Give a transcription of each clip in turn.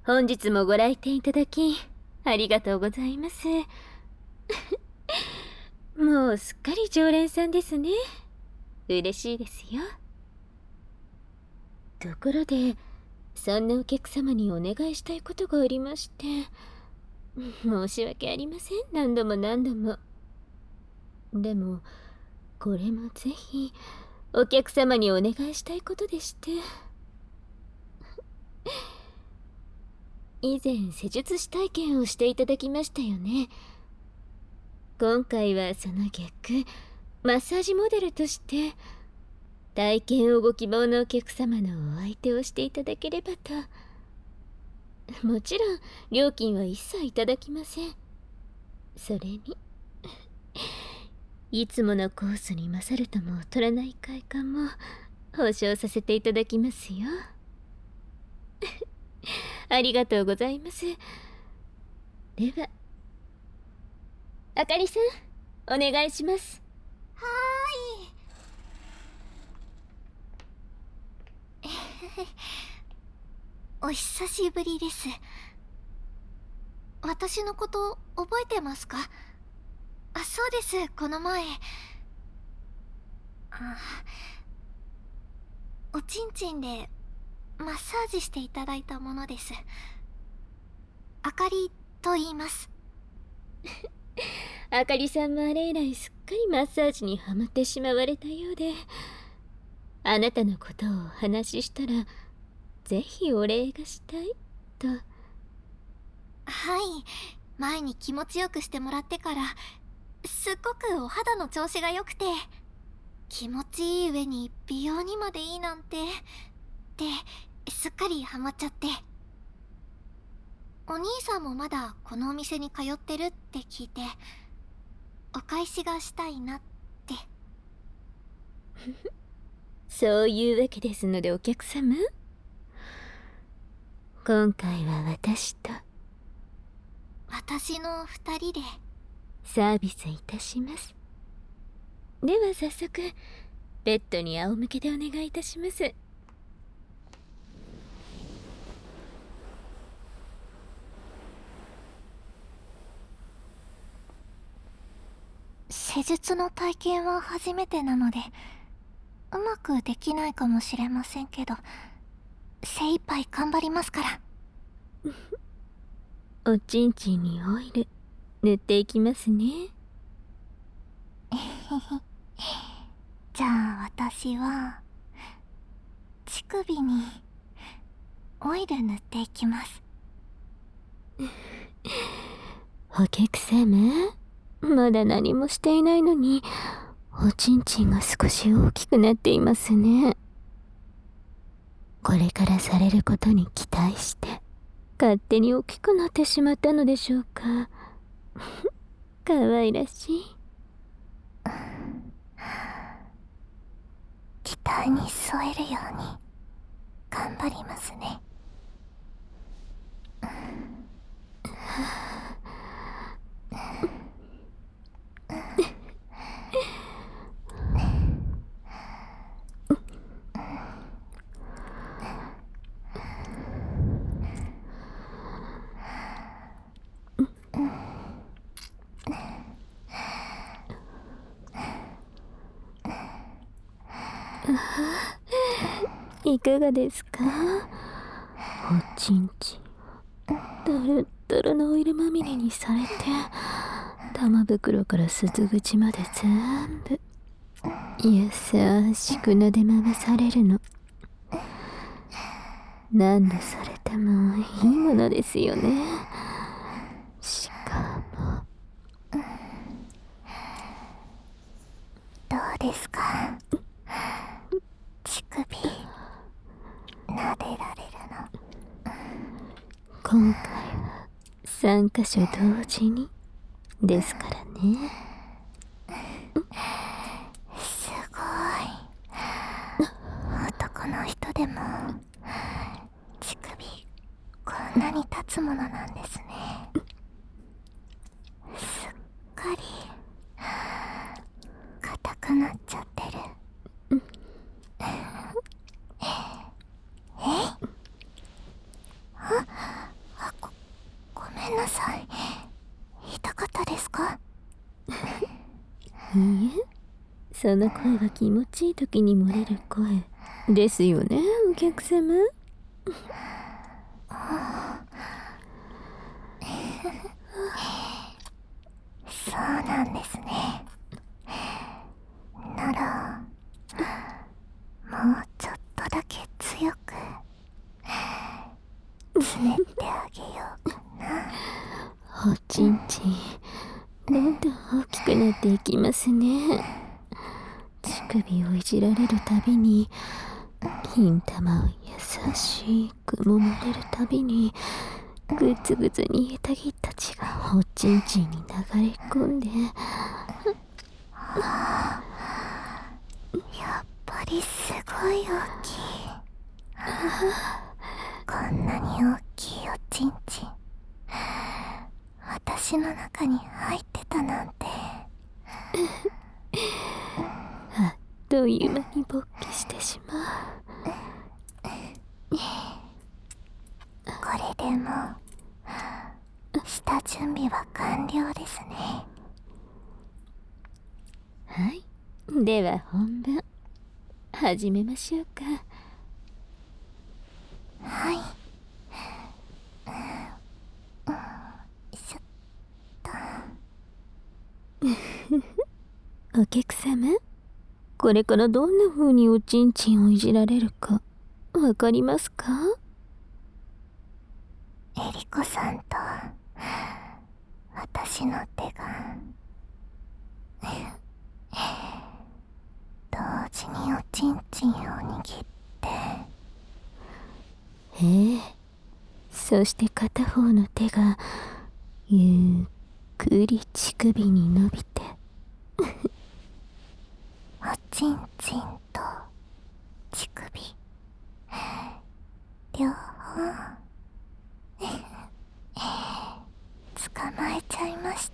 本日もご来店いただきありがとうございます。もうすっかり常連さんですね。嬉しいですよ。ところで、そんなお客様にお願いしたいことがありまして、申し訳ありません、何度も何度も。でもこれもぜひお客様にお願いしたいことでして、以前施術師体験をしていただきましたよね。今回はその逆、マッサージモデルとして体験をご希望のお客様のお相手をしていただければと。もちろん料金は一切いただきません。それにいつものコースに勝るとも劣らない快感も保証させていただきますよ。ありがとうございます。ではあかりさん、お願いします。 はーい。お久しぶりです。私のこと覚えてますか？そうです、この前おちんちんでマッサージしていただいたものです。あかりと言います。 あかりさんもあれ以来すっかりマッサージにはまってしまわれたようで、あなたのことをお話ししたらぜひお礼がしたいと。 はい、前に気持ちよくしてもらってからすっごくお肌の調子が良くて、気持ちいい上に美容にまでいいなんてすっかりハマっちゃって。お兄さんもまだこのお店に通ってるって聞いて、お返しがしたいなって。 そういうわけですので、お客様、今回は私と私の二人でサービスいたします。では早速ベッドに仰向けでお願いいたします。 施術の体験は初めてなのでうまくできないかもしれませんけど、精一杯頑張りますから。 おちんちんにオイル塗っていきますね。 じゃあ私は乳首にオイル塗っていきます。 お客様、まだ何もしていないのにおちんちんが少し大きくなっていますね。これからされることに期待して勝手に大きくなってしまったのでしょうか。かわいらしい。 期待に添えるように頑張りますね。 いかがですか？おちんちんドロドロのオイルまみれにされて、玉袋から鈴口まで全部優しく撫で回されるの。何度されてもいいものですよね。しかもどうですか？乳首撫でられるの。 今回は3箇所同時にですからね。 すごい。男の人でも乳首こんなに立つものなんですね。すっかり硬くなっちゃってる。 めんなさい。痛かったですか？ いいえ、その声は気持ちいい時に漏れる声ですよね、お客様。 そうなんですね。ならもうちょっとだけ強くつねってあげようかな。 おちんちん、どんどん大きくなっていきますね。乳首をいじられるたびに、金玉を優しく揉まれるたびに、ぐつぐつ煮えたぎった血がおちんちんに流れ込んで、 やっぱりすごい大きい。こんなに大きいおちんちん私の中に入ってたなんて。 あっという間に勃起してしまう。 これでもう下準備は完了ですね。 はい、では本番始めましょうか。 はい。しょお客様、これからどんな風におちんちんをいじられるかわかりますか？ エリコさんと私の手が同時におちんちんを握って、 ええ、そして片方の手がゆっくり乳首に伸びておちんちんと乳首両方捕まえちゃいました。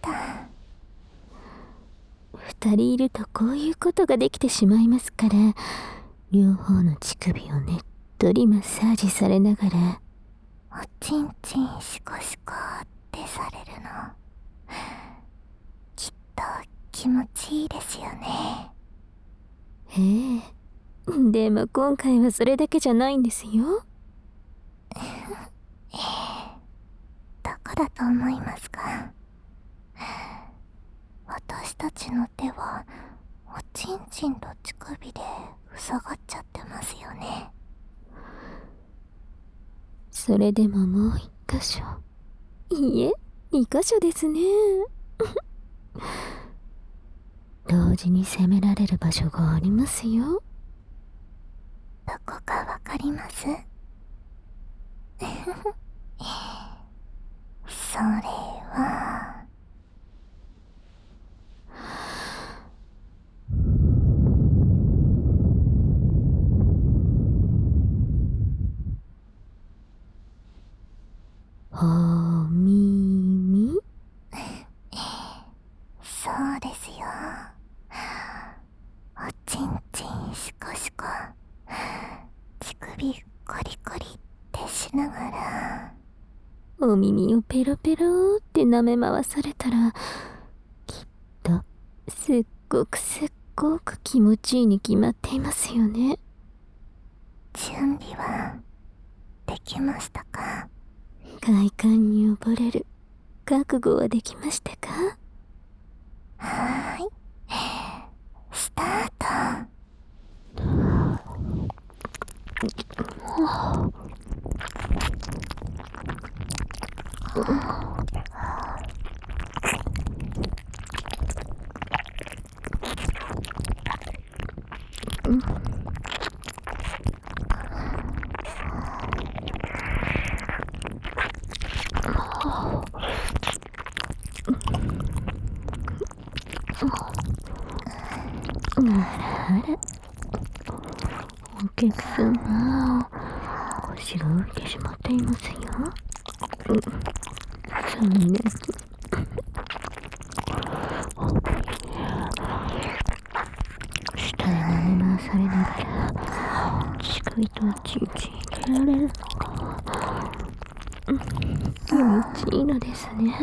二人いるとこういうことができてしまいますから、両方の乳首をねっとりマッサージされながら、 おちんちんシコシコってされるのきっと気持ちいいですよね。 ええ、でも今回はそれだけじゃないんですよ。 どこだと思いますか？私たちの手はおちんちんと乳首で塞がっちゃってますよね。 それでももう一箇所、いいえ、二箇所ですね。同時に攻められる場所がありますよ。 どこかわかります？それはお耳。 そうですよ。おちんちんシコシコ乳首コリコリってしながら、 お耳をペロペロって舐め回されたら、きっとすっごく気持ちいいに決まっていますよね。 準備はできましたか？ 快感に溺れる覚悟はできましたか？ はーい、スタート。 あらあら、お客様、腰が浮いてしまっていますよ。残念。下へ舐め回されながら、乳首とチンチン入れられるのか。 気持ちいいのですね。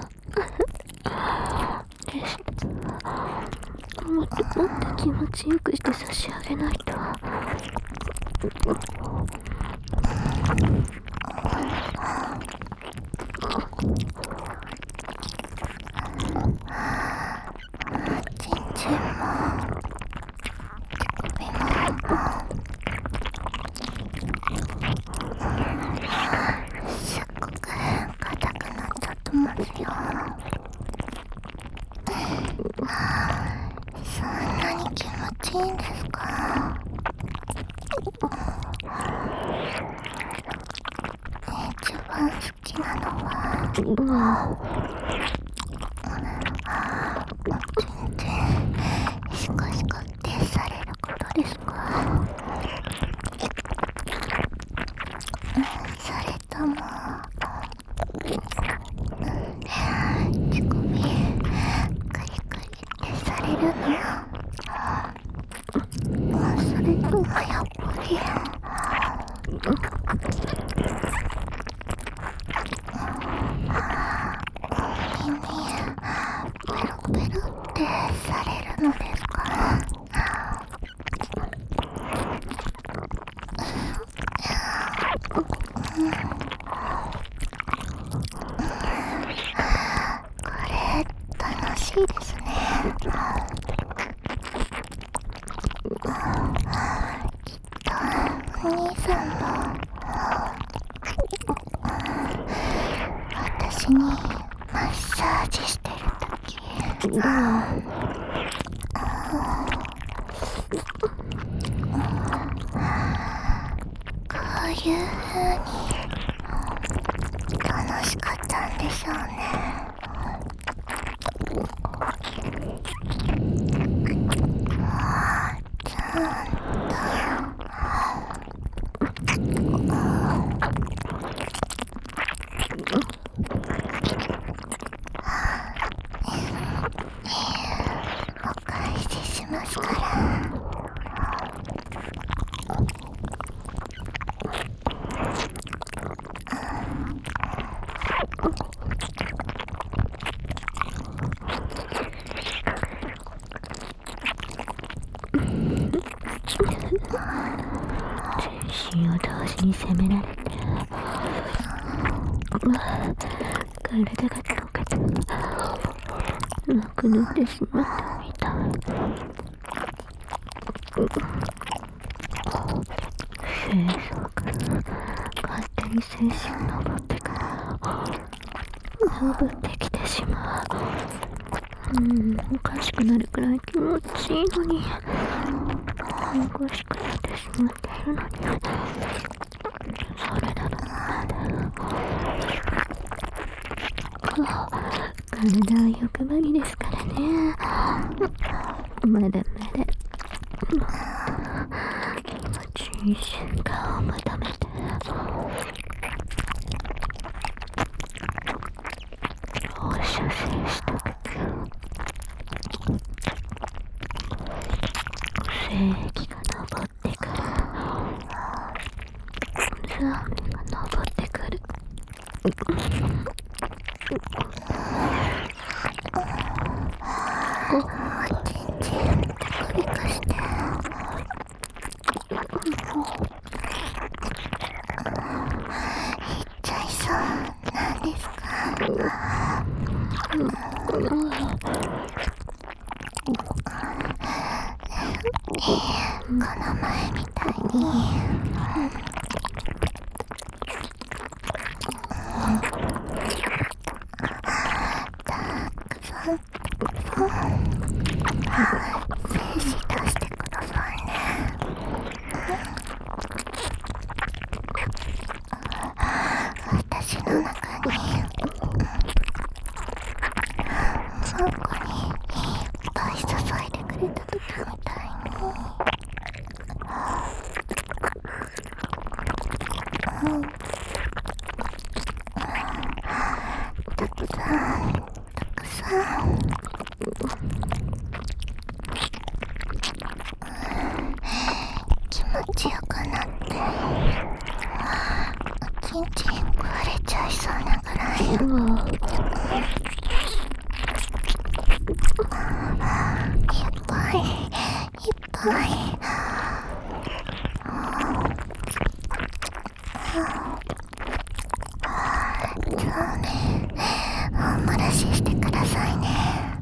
です。もっと気持ちよくして差し上げないと。 いいんですか？一番好きなのは全然シコシコってされることですか？それとも乳首カリカリってされるの？それともやっぱり耳ペロペロってされるのですか？これ楽しいですね。お兄さんも私にマッサージしてるときこういう風に楽しかったんでしょうね。お返ししますから。 全身を同時に攻められて体が溶けてなくなってしまったみたい。清掃から勝手に精神を登ってから登ってきてしまう。おかしくなるくらい気持ちいいのにおかしくなってしまっているのにそれなのまだ体は欲張りですからね。まだまだ気持ちいい瞬間を求めて放射線したく精液が昇ってくる。ザーメが昇ってくる。 全然テクニクしていっちゃいそうなんですか？この前みたいにたくさん精子出してくださいね。私の中にそこにいっぱい注いでくれた時みたいにたくさん気持ちよくなっておちんちん壊れちゃいそうなぐらいおもらししてくださいね。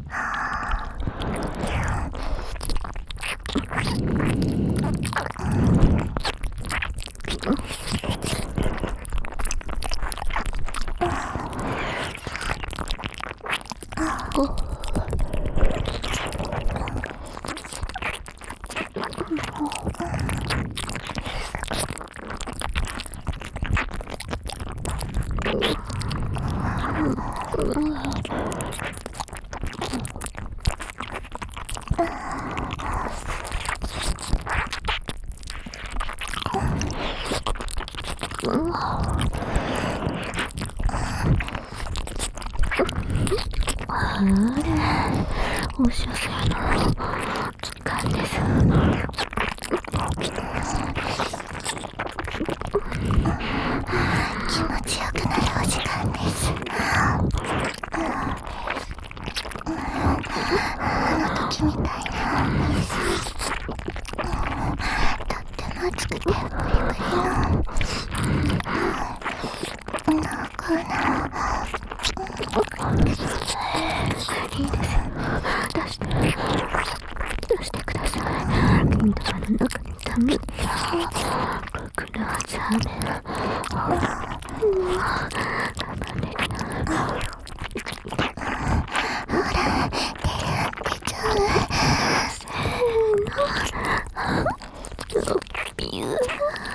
おしゃせの時間です。 気持ちよくなるお時間です。あの時みたいな、とっても熱くてプリプリの濃厚な、 いいです。出してください。金玉の中に溜めた僕のザーメン。たまれるな。 ほら、手ちゃう。 せーの。ビュー。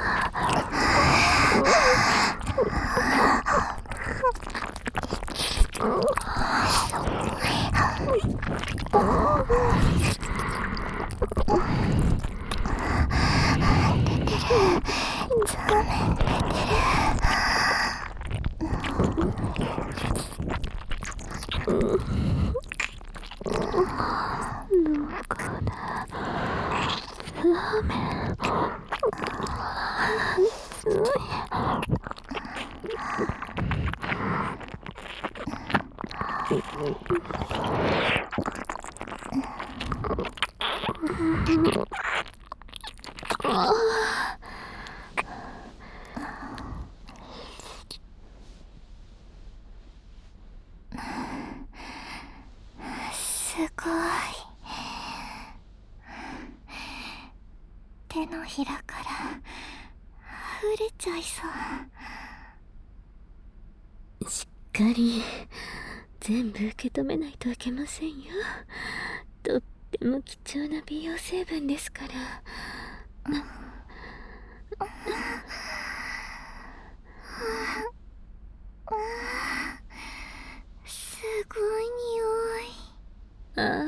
すごい。手のひらから溢れちゃいそう。 しっかり全部受け止めないといけませんよ。とっても貴重な美容成分ですから。 すごい匂い。 ああ、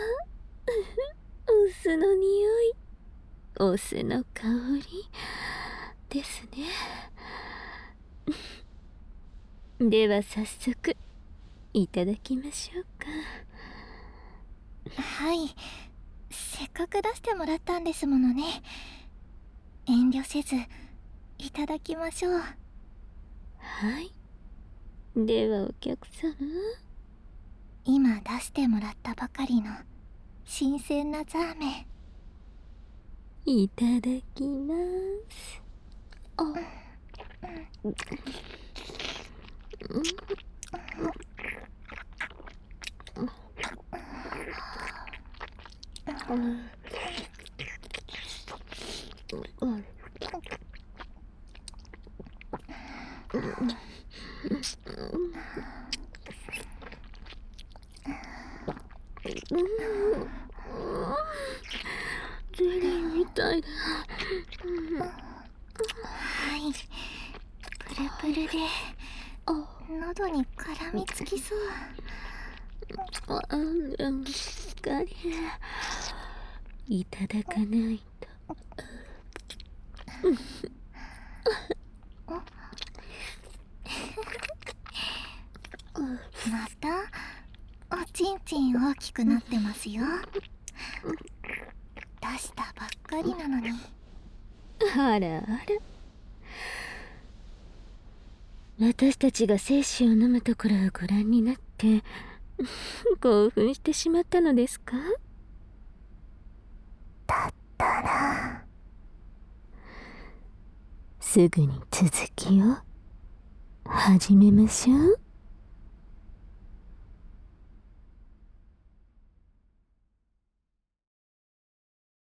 お酢の匂い、お酢の香りですね。では早速いただきましょうか。 はい、せっかく出してもらったんですものね。遠慮せずいただきましょう。 はい、ではお客様、 今出してもらったばかりの新鮮なザーメンいただきます。ゼリーみたいだ。 はい、プルプルで喉に絡みつきそう。 でもしっかりいただかないと。 またおちんちん大きくなってますよ。出したばっかりなのに。 あらあら、 私たちが精子を飲むところをご覧になって興奮してしまったのですか？ だったらすぐに続きを始めましょう。